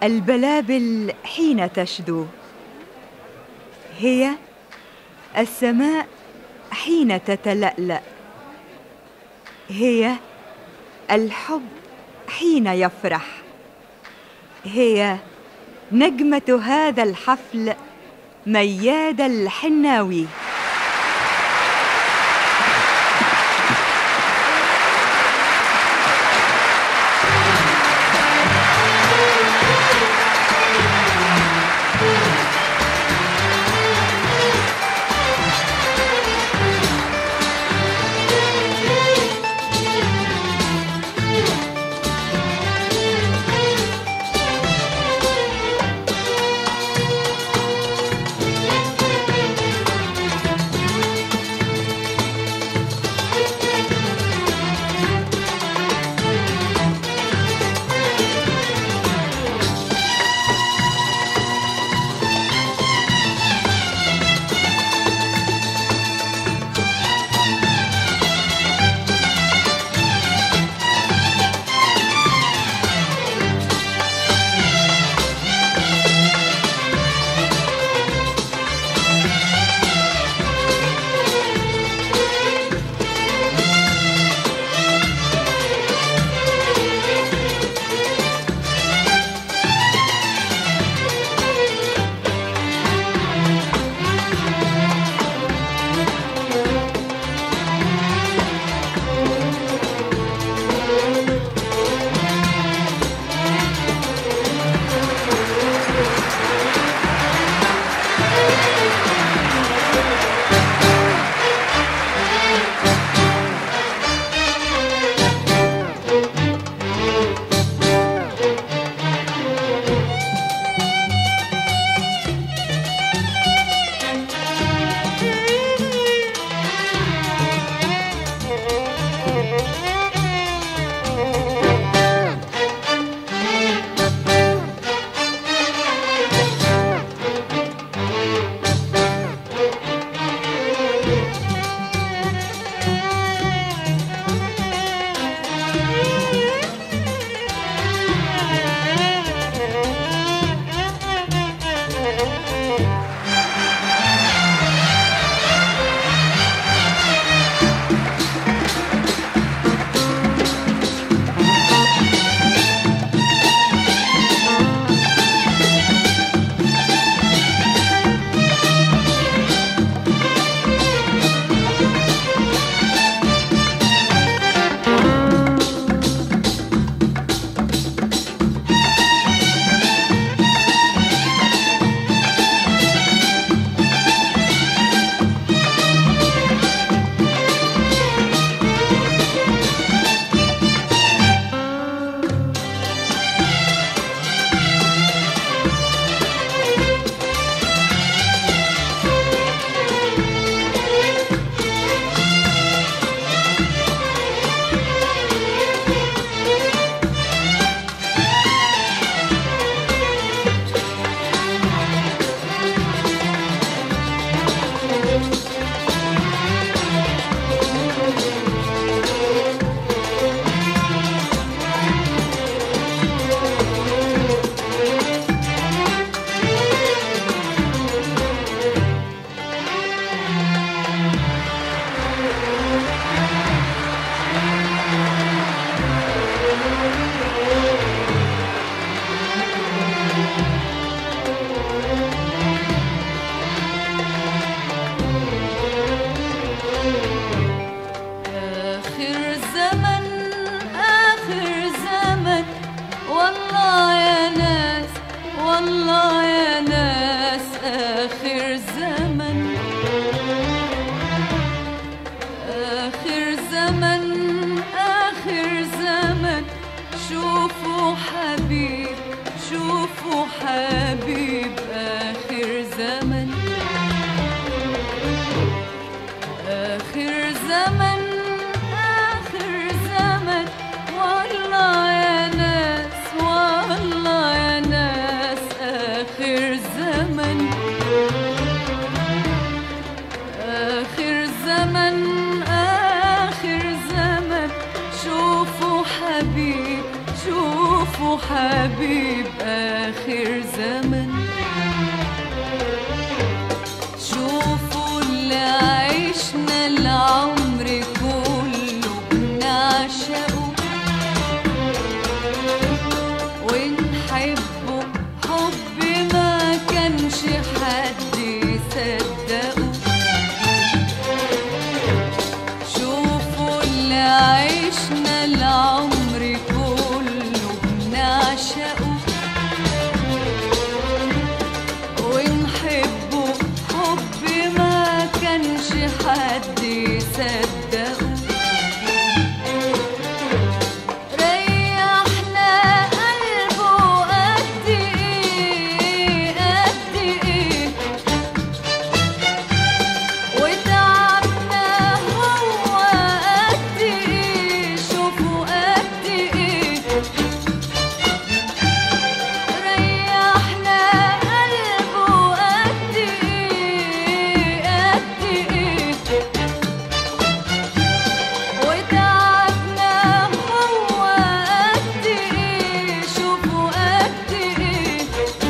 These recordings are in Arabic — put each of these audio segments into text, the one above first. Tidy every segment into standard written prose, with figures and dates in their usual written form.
البلابل حين تشدو، هي السماء حين تتلألأ، هي الحب حين يفرح، هي نجمة هذا الحفل مياد الحناوي. حبيب آخر زمن. شوفوا اللي عشنا العمر كله بنعشقه ونحبه حب ما كانش حد يصدقه. شوفوا اللي عشنا العمر كله بنعشقه ونحبه حب ما كانش حد يصدقه. ريحنا قلبه قد ايه قد ايه وتعبنا هو قد ايه. شوفوا قد ايه ريحنا قلبه قد ايه قد ايه وتعبنا هو قد ايه. شوفوا قد ايه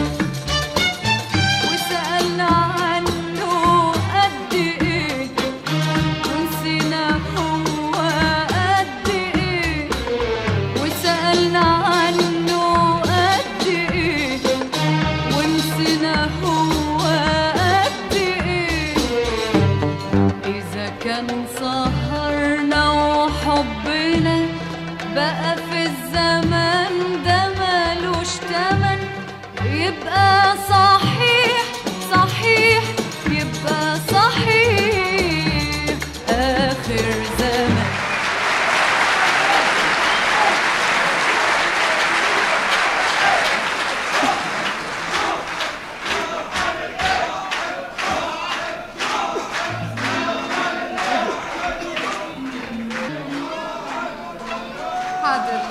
وسألنا عنه قد ايه ونسينا هو قد ايه. وسألنا عنه قد ايه ونسينا هو قد ايه. إذا كان سهرنا وحبنا بقى في الزمان ده ملوش تمن يبقى صحيح صحيح يبقى صحيح آخر زمن. حاضر.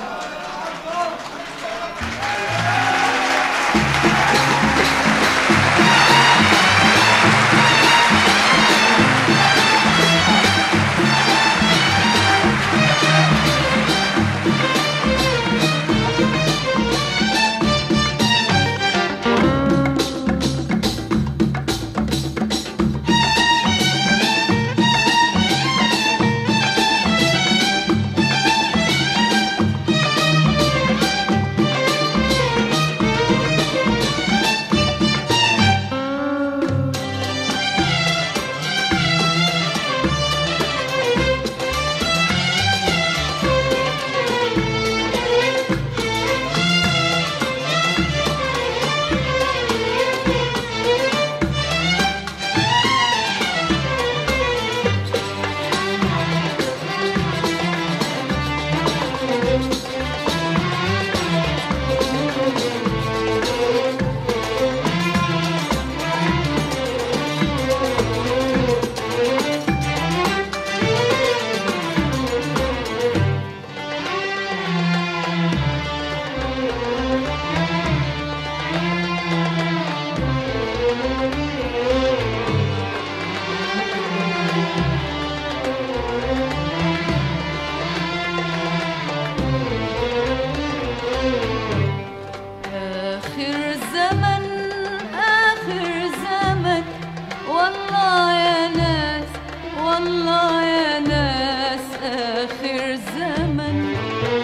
آخر زمن آخر زمن والله يا ناس والله يا ناس. آخر زمن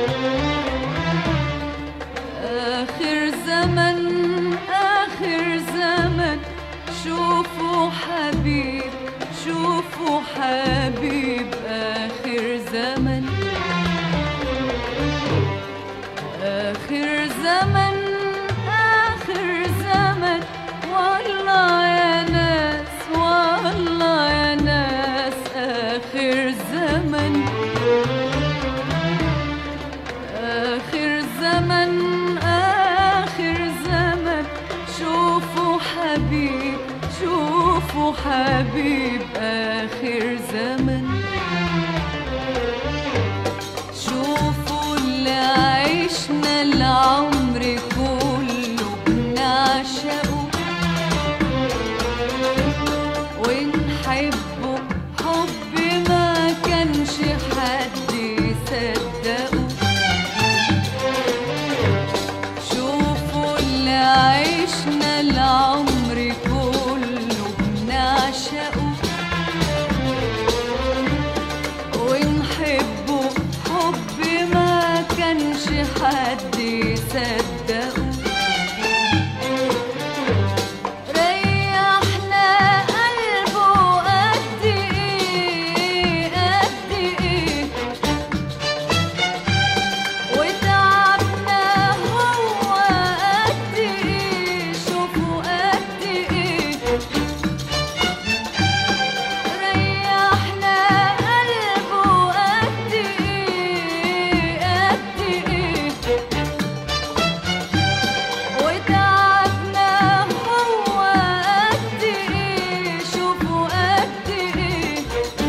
آخر زمن آخر زمن. شوفوا حبيب شوفوا حبيب آخر زمن. آخر زمن آخر زمن والله يا ناس والله يا ناس. آخر زمن آخر زمن آخر زمن. شوفوا حبيب شوفوا حبيب آخر زمن. شوفوا اللي عشنا العمر كله بنعشقه ونحبه حب ما كانش حد يصدقه. قد يصدقوا. ريحنا قلبه قد ايه قد ايه، وتعبنا هو قد ايه شوفوا قد ايه. ريحنا قلبه قد ايه قد ايه، وتعبنا هو قد ايه شوفوا قد ايه.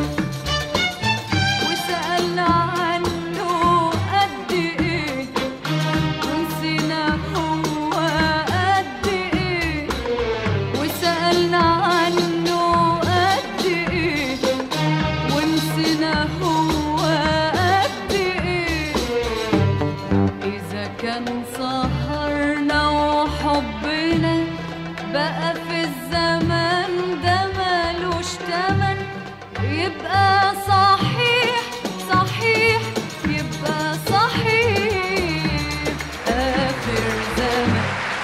وسألنا عنه قد ايه، ونسينا هو قد ايه. وسألنا عنه قد ايه، ونسينا هو قد ايه. إذا كان سهرنا وحبنا بقى في الزمان ده ملوش تمن، يبقى صحيح صحيح يبقى صحيح آخر زمن.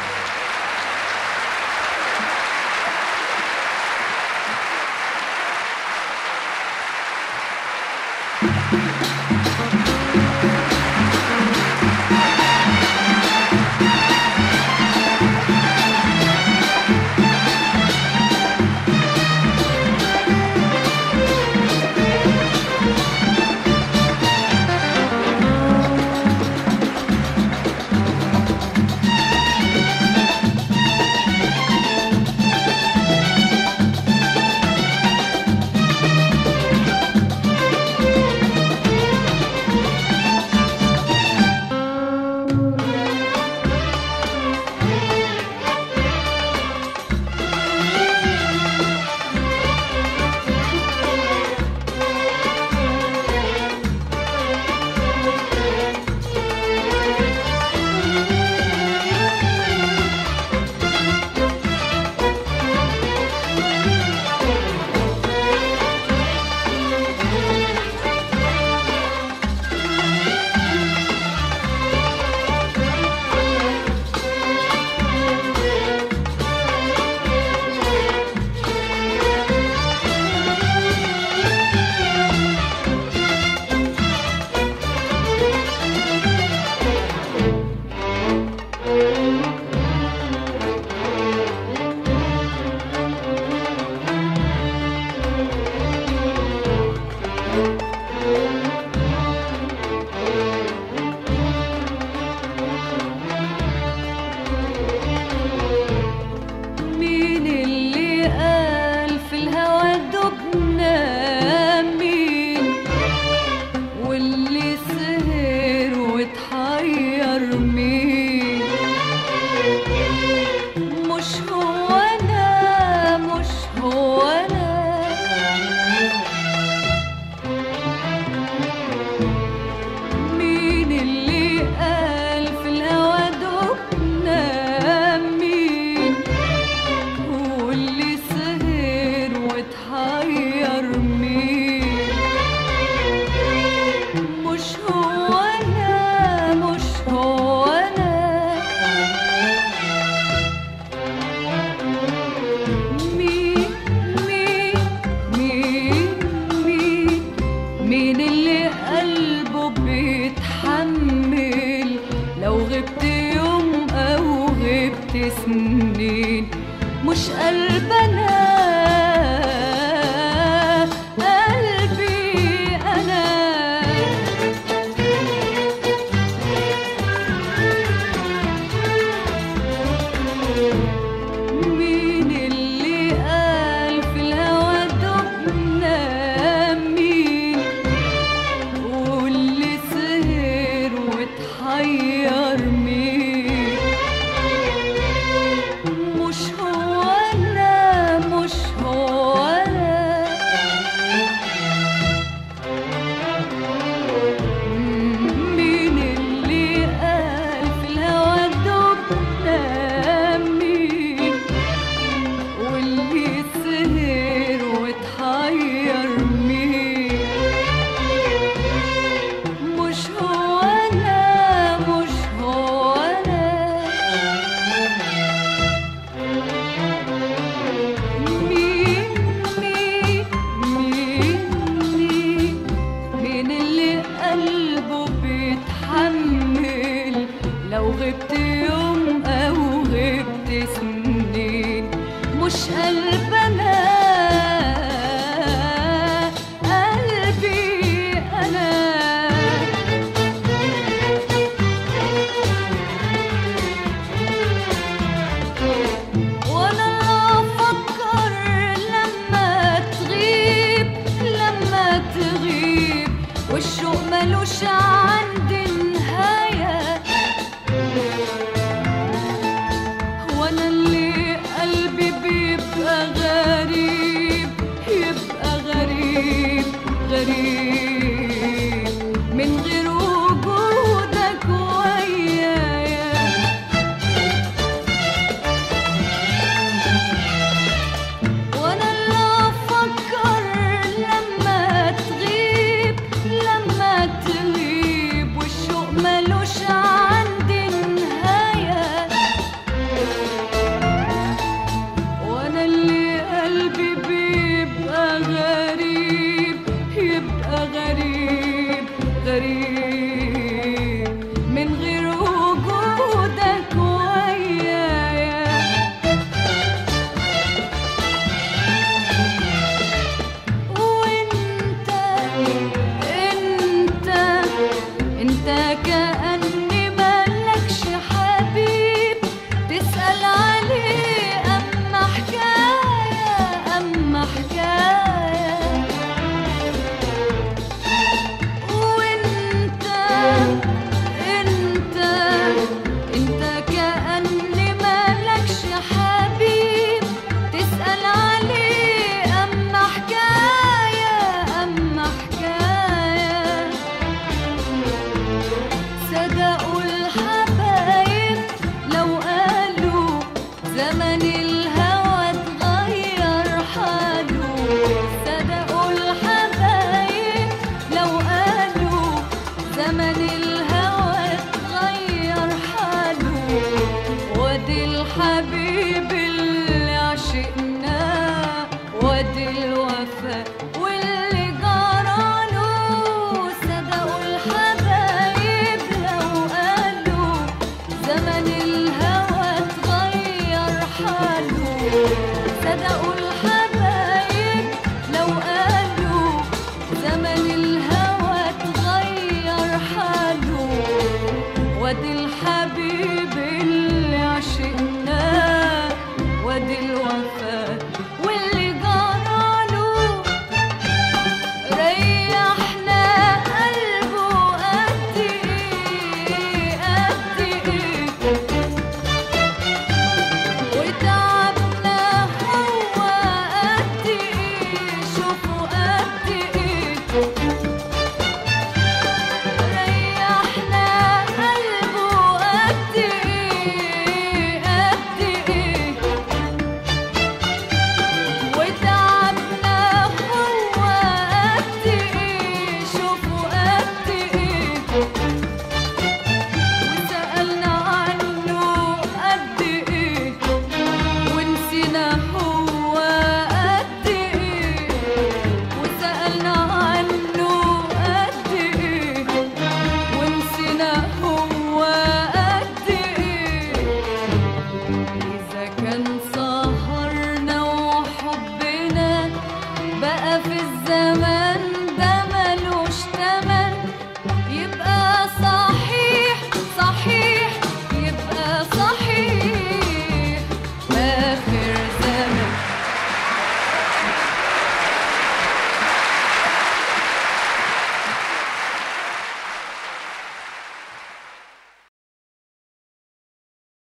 مين اللي قال في الهوى دبنا؟ مين واللي سهر واتحير؟ مين؟ مش هو انا مش هو انا. مين اللي قال في الهوى دبنا؟ مين واللي سهر واتحير؟ مين؟ مش هو انا مش هو انا. مين مين مين مين مين اللي قلبه بيتحمل لو غبت يوم او غبت سنين؟ مش قلبنا قلبي انا. مين اللي قال في الهوى دبنا؟ مين واللي سهر واتحير؟ مين؟ مش هو انا مش هو انا. مين اللي قال في الهوى دبنا؟ مين واللي سهر واتحير؟ مين؟ مش هو انا مش هو غريب